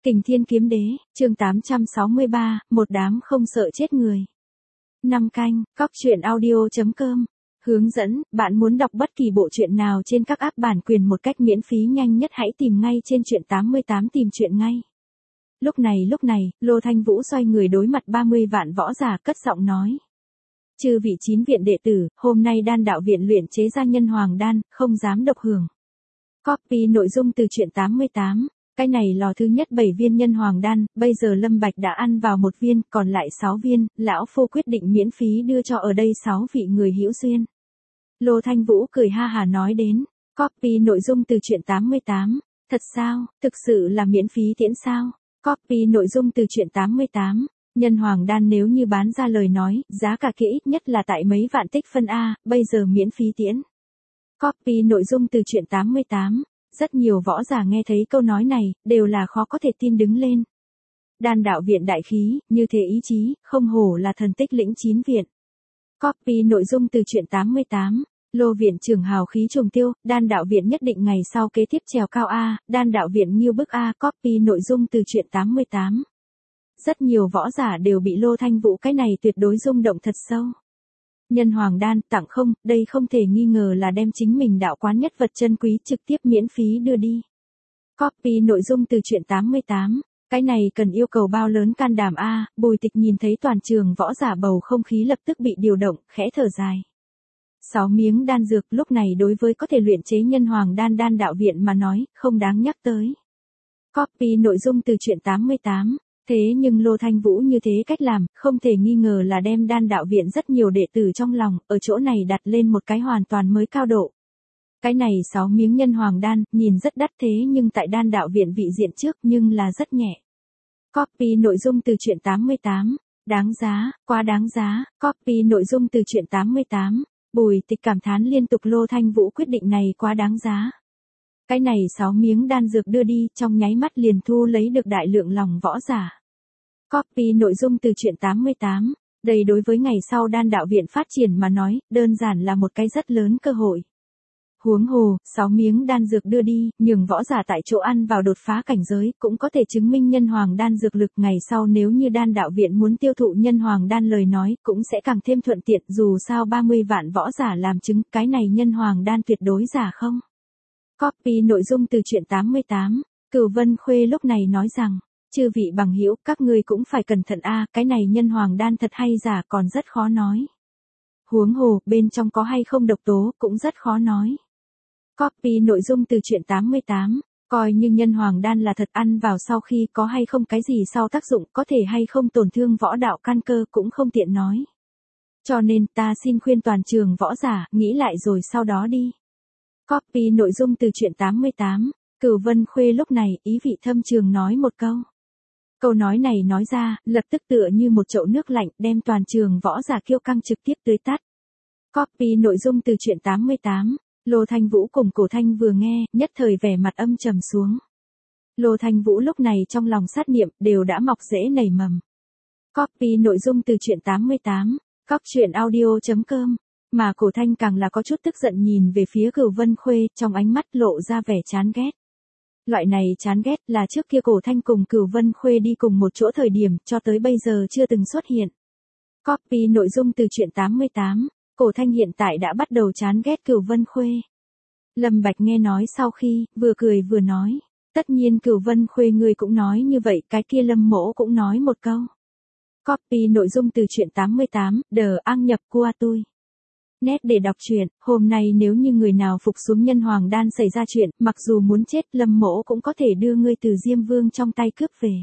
Kình Thiên Kiếm Đế, chương 863, một đám không sợ chết người. 5 canh, cóc.audio.com. Hướng dẫn, bạn muốn đọc bất kỳ bộ truyện nào trên các app bản quyền một cách miễn phí nhanh nhất hãy tìm ngay trên truyện 88 tìm truyện ngay. Lúc này, Lô Thanh Vũ xoay người đối mặt 30 vạn võ giả cất giọng nói. Chư vị 9 viện đệ tử, hôm nay đan đạo viện luyện chế ra nhân hoàng đan, không dám độc hưởng. Copy nội dung từ truyện 88. Cái này lò thứ nhất 7 viên nhân hoàng đan, bây giờ Lâm Bạch đã ăn vào 1 viên, còn lại 6 viên, lão phu quyết định miễn phí đưa cho ở đây 6 vị người hữu duyên. Lô Thanh Vũ cười ha hà nói đến, copy nội dung từ truyện 88, thật sao, thực sự là miễn phí tiễn sao? Copy nội dung từ truyện 88, nhân hoàng đan nếu như bán ra lời nói, giá cả kia ít nhất là tại mấy vạn tích phân A, bây giờ miễn phí tiễn. Copy nội dung từ truyện 88. Rất nhiều võ giả nghe thấy câu nói này, đều là khó có thể tin đứng lên. Đan đạo viện đại khí, như thế ý chí, không hổ là thần tích lĩnh 9 viện. Copy nội dung từ truyện 88. Lô viện trưởng hào khí trùng tiêu, đan đạo viện nhất định ngày sau kế tiếp trèo cao A, đan đạo viện nghiêu bức A. Copy nội dung từ truyện 88. Rất nhiều võ giả đều bị Lô Thanh Vũ cái này tuyệt đối rung động thật sâu. Nhân hoàng đan tặng không, đây không thể nghi ngờ là đem chính mình đạo quán nhất vật chân quý trực tiếp miễn phí đưa đi. Copy nội dung từ truyện 88. Cái này cần yêu cầu bao lớn can đảm A, Bùi Tịch nhìn thấy toàn trường võ giả bầu không khí lập tức bị điều động, khẽ thở dài. 6 miếng đan dược lúc này đối với có thể luyện chế nhân hoàng đan đan đạo viện mà nói, không đáng nhắc tới. Copy nội dung từ truyện 88. Thế nhưng Lô Thanh Vũ như thế cách làm, không thể nghi ngờ là đem đan đạo viện rất nhiều đệ tử trong lòng, ở chỗ này đặt lên một cái hoàn toàn mới cao độ. Cái này 6 miếng nhân hoàng đan, nhìn rất đắt thế nhưng tại đan đạo viện vị diện trước nhưng là rất nhẹ. Copy nội dung từ truyện 88. Đáng giá, quá đáng giá, copy nội dung từ truyện 88. Bùi Tịch cảm thán liên tục Lô Thanh Vũ quyết định này quá đáng giá. Cái này 6 miếng đan dược đưa đi, trong nháy mắt liền thu lấy được đại lượng lòng võ giả. Copy nội dung từ truyện 88. Đây đối với ngày sau đan đạo viện phát triển mà nói, đơn giản là một cái rất lớn cơ hội. Huống hồ, 6 miếng đan dược đưa đi, nhường võ giả tại chỗ ăn vào đột phá cảnh giới, cũng có thể chứng minh nhân hoàng đan dược lực ngày sau nếu như đan đạo viện muốn tiêu thụ nhân hoàng đan lời nói, cũng sẽ càng thêm thuận tiện, dù sao 30 vạn võ giả làm chứng, cái này nhân hoàng đan tuyệt đối giả không. Copy nội dung từ truyện 88. Cửu Vân Khuê lúc này nói rằng, chư vị bằng hữu, các ngươi cũng phải cẩn thận a, cái này nhân hoàng đan thật hay giả còn rất khó nói. Huống hồ, bên trong có hay không độc tố, cũng rất khó nói. Copy nội dung từ truyện 88. Coi như nhân hoàng đan là thật ăn vào sau khi có hay không cái gì sau tác dụng, có thể hay không tổn thương võ đạo căn cơ cũng không tiện nói. Cho nên ta xin khuyên toàn trường võ giả, nghĩ lại rồi sau đó đi. Copy nội dung từ truyện 88. Cửu Vân Khuê lúc này, ý vị thâm trường nói một câu. Câu nói này nói ra, lập tức tựa như một chậu nước lạnh, đem toàn trường võ giả kiêu căng trực tiếp tưới tắt. Copy nội dung từ truyện 88. Lô Thanh Vũ cùng Cổ Thanh vừa nghe, nhất thời vẻ mặt âm trầm xuống. Lô Thanh Vũ lúc này trong lòng sát niệm, đều đã mọc rễ nảy mầm. Copy nội dung từ truyện 88. Cóc.audio.com. Mà Cổ Thanh càng là có chút tức giận nhìn về phía Cửu Vân Khuê, trong ánh mắt lộ ra vẻ chán ghét. Loại này chán ghét là trước kia Cổ Thanh cùng Cửu Vân Khuê đi cùng một chỗ thời điểm, cho tới bây giờ chưa từng xuất hiện. Copy nội dung từ truyện 88. Cổ Thanh hiện tại đã bắt đầu chán ghét Cửu Vân Khuê. Lâm Bạch nghe nói sau khi, vừa cười vừa nói. Tất nhiên Cửu Vân Khuê ngươi cũng nói như vậy, cái kia Lâm Mỗ cũng nói một câu. Copy nội dung từ truyện 88, đờ ang nhập qua tôi. Nét để đọc truyện, hôm nay nếu như người nào phục xuống nhân hoàng đan xảy ra chuyện, mặc dù muốn chết Lâm Mỗ cũng có thể đưa ngươi từ Diêm Vương trong tay cướp về.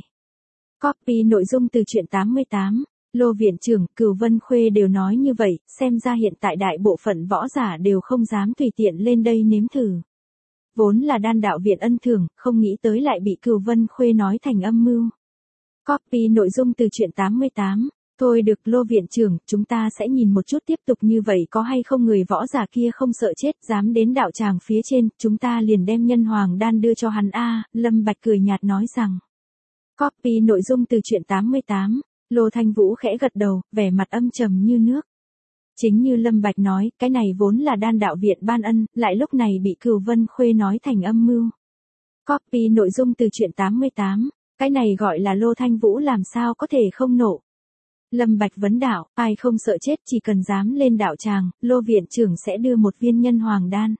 Copy nội dung từ truyện 88. Lô viện trưởng, Cửu Vân Khuê đều nói như vậy, xem ra hiện tại đại bộ phận võ giả đều không dám tùy tiện lên đây nếm thử. Vốn là đan đạo viện ân thưởng, không nghĩ tới lại bị Cửu Vân Khuê nói thành âm mưu. Copy nội dung từ truyện 88. Thôi được Lô viện trưởng, chúng ta sẽ nhìn một chút tiếp tục như vậy có hay không người võ giả kia không sợ chết, dám đến đạo tràng phía trên, chúng ta liền đem nhân hoàng đan đưa cho hắn a. Lâm Bạch cười nhạt nói rằng. Copy nội dung từ truyện 88. Lô Thanh Vũ khẽ gật đầu, vẻ mặt âm trầm như nước. Chính như Lâm Bạch nói, cái này vốn là đan đạo viện ban ân, lại lúc này bị Cửu Vân Khuê nói thành âm mưu. Copy nội dung từ truyện 88. Cái này gọi là Lô Thanh Vũ làm sao có thể không nộ. Lâm Bạch vấn đạo, ai không sợ chết chỉ cần dám lên đạo tràng, Lô viện trưởng sẽ đưa một viên nhân hoàng đan.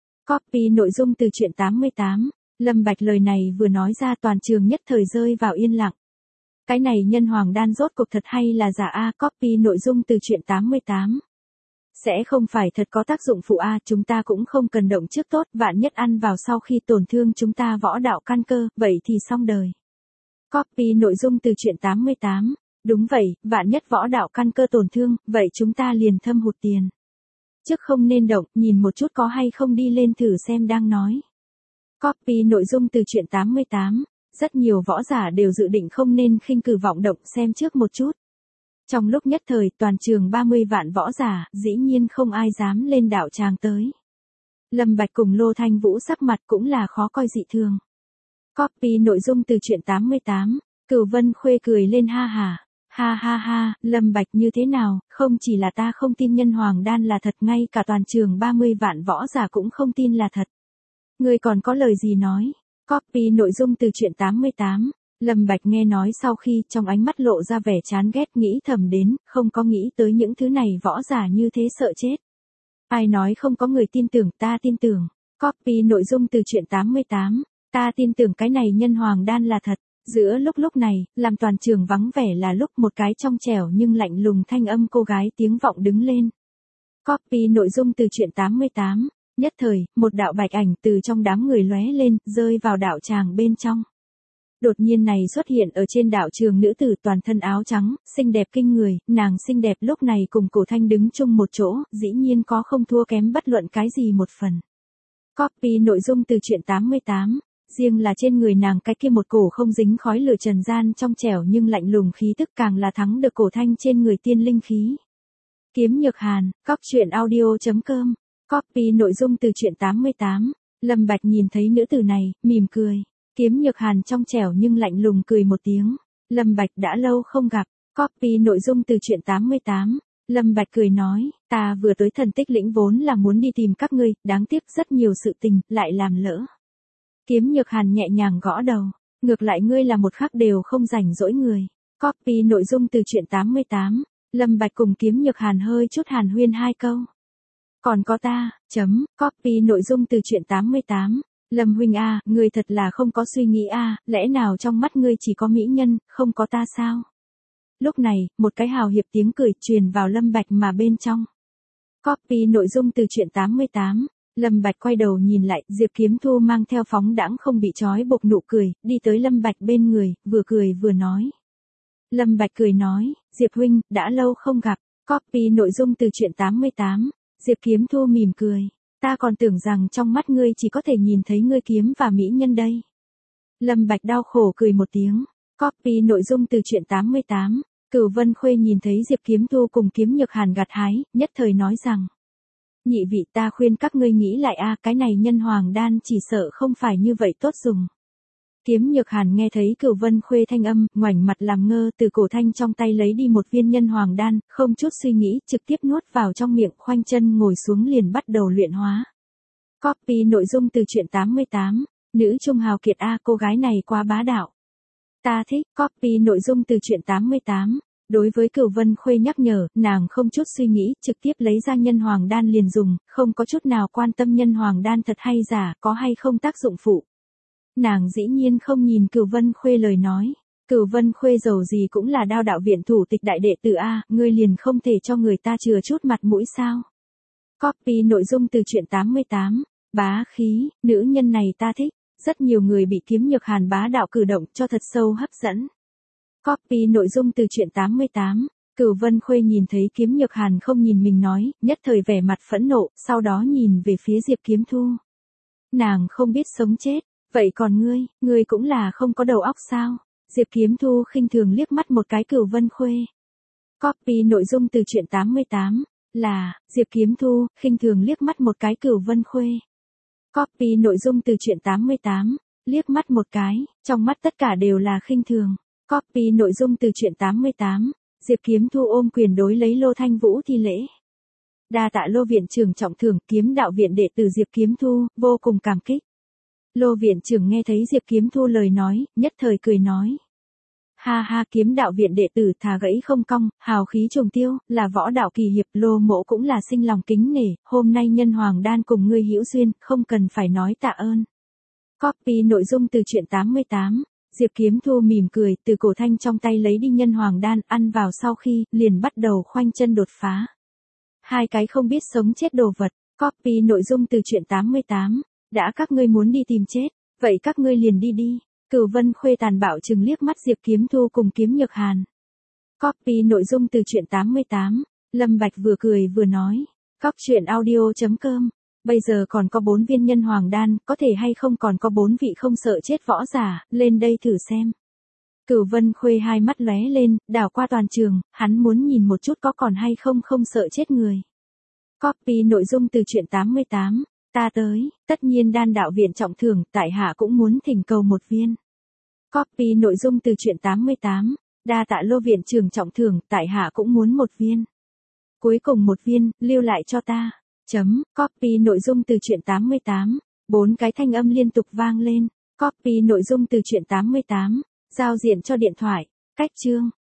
Copy nội dung từ truyện 88. Lâm Bạch lời này vừa nói ra toàn trường nhất thời rơi vào yên lặng. Cái này nhân hoàng đan rốt cuộc thật hay là giả a? Copy nội dung từ truyện 88. Sẽ không phải thật có tác dụng phụ a, chúng ta cũng không cần động trước tốt, vạn nhất ăn vào sau khi tổn thương chúng ta võ đạo căn cơ, vậy thì xong đời. Copy nội dung từ truyện 88. Đúng vậy, vạn nhất võ đạo căn cơ tổn thương, vậy chúng ta liền thâm hụt tiền. Trước không nên động, nhìn một chút có hay không đi lên thử xem đang nói. Copy nội dung từ truyện 88. Rất nhiều võ giả đều dự định không nên khinh cử vọng động, xem trước một chút. Trong lúc nhất thời toàn trường 30 vạn võ giả, dĩ nhiên không ai dám lên đạo tràng tới. Lâm Bạch cùng Lô Thanh Vũ sắc mặt cũng là khó coi dị thường. Copy nội dung từ truyện 88. Cửu Vân Khuê cười lên ha ha. Ha ha ha, Lâm Bạch như thế nào, không chỉ là ta không tin nhân hoàng đan là thật, ngay cả toàn trường 30 vạn võ giả cũng không tin là thật. Ngươi còn có lời gì nói? Copy nội dung từ truyện 88. Lâm Bạch nghe nói sau khi trong ánh mắt lộ ra vẻ chán ghét, nghĩ thầm đến, không có nghĩ tới những thứ này võ giả như thế sợ chết. Ai nói không có người tin tưởng, ta tin tưởng. Copy nội dung từ truyện 88. Ta tin tưởng cái này nhân hoàng đan là thật. Giữa lúc này, làm toàn trường vắng vẻ là lúc một cái trong trẻo nhưng lạnh lùng thanh âm cô gái tiếng vọng đứng lên. Copy nội dung từ truyện 88. Nhất thời, một đạo bạch ảnh từ trong đám người lóe lên, rơi vào đạo tràng bên trong. Đột nhiên này xuất hiện ở trên đạo trường nữ tử toàn thân áo trắng, xinh đẹp kinh người, nàng xinh đẹp lúc này cùng Cổ Thanh đứng chung một chỗ, dĩ nhiên có không thua kém bất luận cái gì một phần. Copy nội dung từ truyện 88. Riêng là trên người nàng cái kia một cổ không dính khói lửa trần gian trong trẻo nhưng lạnh lùng khí tức càng là thắng được Cổ Thanh trên người tiên linh khí. Kiếm Nhược Hàn, coptruyện.audio.com. Copy nội dung từ truyện 88. Lâm Bạch nhìn thấy nữ tử này, mỉm cười. Kiếm Nhược Hàn trong trẻo nhưng lạnh lùng cười một tiếng. Lâm Bạch đã lâu không gặp. Copy nội dung từ truyện 88. Lâm Bạch cười nói, ta vừa tới Thần Tích Lĩnh vốn là muốn đi tìm các ngươi, đáng tiếc rất nhiều sự tình, lại làm lỡ. Kiếm Nhược Hàn nhẹ nhàng gõ đầu. Ngược lại ngươi là một khắc đều không rảnh rỗi người. Copy nội dung từ truyện 88. Lâm Bạch cùng Kiếm Nhược Hàn hơi chút hàn huyên hai câu. Còn có ta, copy nội dung từ truyện 88. Lâm huynh a, ngươi thật là không có suy nghĩ a, lẽ nào trong mắt ngươi chỉ có mỹ nhân, không có ta sao? Lúc này, một cái hào hiệp tiếng cười truyền vào Lâm Bạch mà bên trong. Copy nội dung từ truyện 88. Lâm Bạch quay đầu nhìn lại, Diệp Kiếm Thu mang theo phóng đãng không bị trói buộc nụ cười, đi tới Lâm Bạch bên người, vừa cười vừa nói. Lâm Bạch cười nói, Diệp huynh, đã lâu không gặp. Copy nội dung từ truyện 88. Diệp Kiếm Thu mỉm cười. Ta còn tưởng rằng trong mắt ngươi chỉ có thể nhìn thấy ngươi kiếm và mỹ nhân đây. Lâm Bạch đau khổ cười một tiếng. Copy nội dung từ truyện 88. Cửu Vân Khuê nhìn thấy Diệp Kiếm Thu cùng Kiếm Nhược Hàn gặt hái, nhất thời nói rằng. Nhị vị, ta khuyên các ngươi nghĩ lại a, cái này nhân hoàng đan chỉ sợ không phải như vậy tốt dùng. Kiếm Nhược Hàn nghe thấy Cửu Vân Khuê thanh âm, ngoảnh mặt làm ngơ, từ Cổ Thanh trong tay lấy đi một viên nhân hoàng đan, không chút suy nghĩ, trực tiếp nuốt vào trong miệng, khoanh chân ngồi xuống liền bắt đầu luyện hóa. Copy nội dung từ truyện 88. Nữ trung hào kiệt a, cô gái này quá bá đạo. Ta thích. Copy nội dung từ truyện 88. Đối với Cửu Vân Khuê nhắc nhở, nàng không chút suy nghĩ, trực tiếp lấy ra nhân hoàng đan liền dùng, không có chút nào quan tâm nhân hoàng đan thật hay giả, có hay không tác dụng phụ. Nàng dĩ nhiên không nhìn Cửu Vân Khuê lời nói. Cửu Vân Khuê dầu gì cũng là Đao đạo viện thủ tịch đại đệ tử a, ngươi liền không thể cho người ta chừa chút mặt mũi sao? Copy nội dung từ truyện 88. Bá khí, nữ nhân này ta thích. Rất nhiều người bị Kiếm Nhược Hàn bá đạo cử động cho thật sâu hấp dẫn. Copy nội dung từ truyện 88. Cửu Vân Khuê nhìn thấy Kiếm Nhược Hàn không nhìn mình nói, nhất thời vẻ mặt phẫn nộ, sau đó nhìn về phía Diệp Kiếm Thu. Nàng không biết sống chết. Vậy còn ngươi cũng là không có đầu óc sao? Diệp Kiếm Thu khinh thường liếc mắt một cái Cửu Vân Khuê. Copy nội dung từ truyện 88. Là, Diệp Kiếm Thu, khinh thường liếc mắt một cái Cửu Vân Khuê. Copy nội dung từ truyện 88. Liếc mắt một cái, trong mắt tất cả đều là khinh thường. Copy nội dung từ truyện 88. Diệp Kiếm Thu ôm quyền đối lấy Lô Thanh Vũ thi lễ. Đa tạ Lô viện trưởng trọng thưởng, Kiếm đạo viện đệ tử Diệp Kiếm Thu, vô cùng cảm kích. Lô viện trưởng nghe thấy Diệp Kiếm Thu lời nói, nhất thời cười nói. Ha ha, Kiếm đạo viện đệ tử thà gãy không cong, hào khí trùng tiêu, là võ đạo kỳ hiệp, Lô mỗ cũng là sinh lòng kính nể, hôm nay nhân hoàng đan cùng ngươi hữu duyên, không cần phải nói tạ ơn. Copy nội dung từ truyện 88. Diệp Kiếm Thu mỉm cười, từ cổ thanh trong tay lấy đi nhân hoàng đan, ăn vào sau khi, liền bắt đầu khoanh chân đột phá. Hai cái không biết sống chết đồ vật. Copy nội dung từ truyện 88. Đã các ngươi muốn đi tìm chết, vậy các ngươi liền đi đi. Cửu Vân Khuê tàn bạo trừng liếc mắt Diệp Kiếm Thu cùng Kiếm Nhược Hàn. Copy nội dung từ truyện 88. Lâm Bạch vừa cười vừa nói. Coctruyện.audio.com. Bây giờ còn có 4 viên nhân hoàng đan, có thể hay không còn có 4 vị không sợ chết võ giả, lên đây thử xem. Cửu Vân Khuê hai mắt lóe lên, đảo qua toàn trường, hắn muốn nhìn một chút có còn hay không không sợ chết người. Copy nội dung từ truyện 88. Ta tới, tất nhiên đan đạo viện trọng thưởng, tại hạ cũng muốn thỉnh cầu một viên. Copy nội dung từ truyện 88. Đa tạ Lô viện trưởng trọng thưởng, tại hạ cũng muốn một viên. Cuối cùng một viên, lưu lại cho ta. Copy nội dung từ truyện 88. 4 cái thanh âm liên tục vang lên. Copy nội dung từ truyện 88. Giao diện cho điện thoại. Cách chương.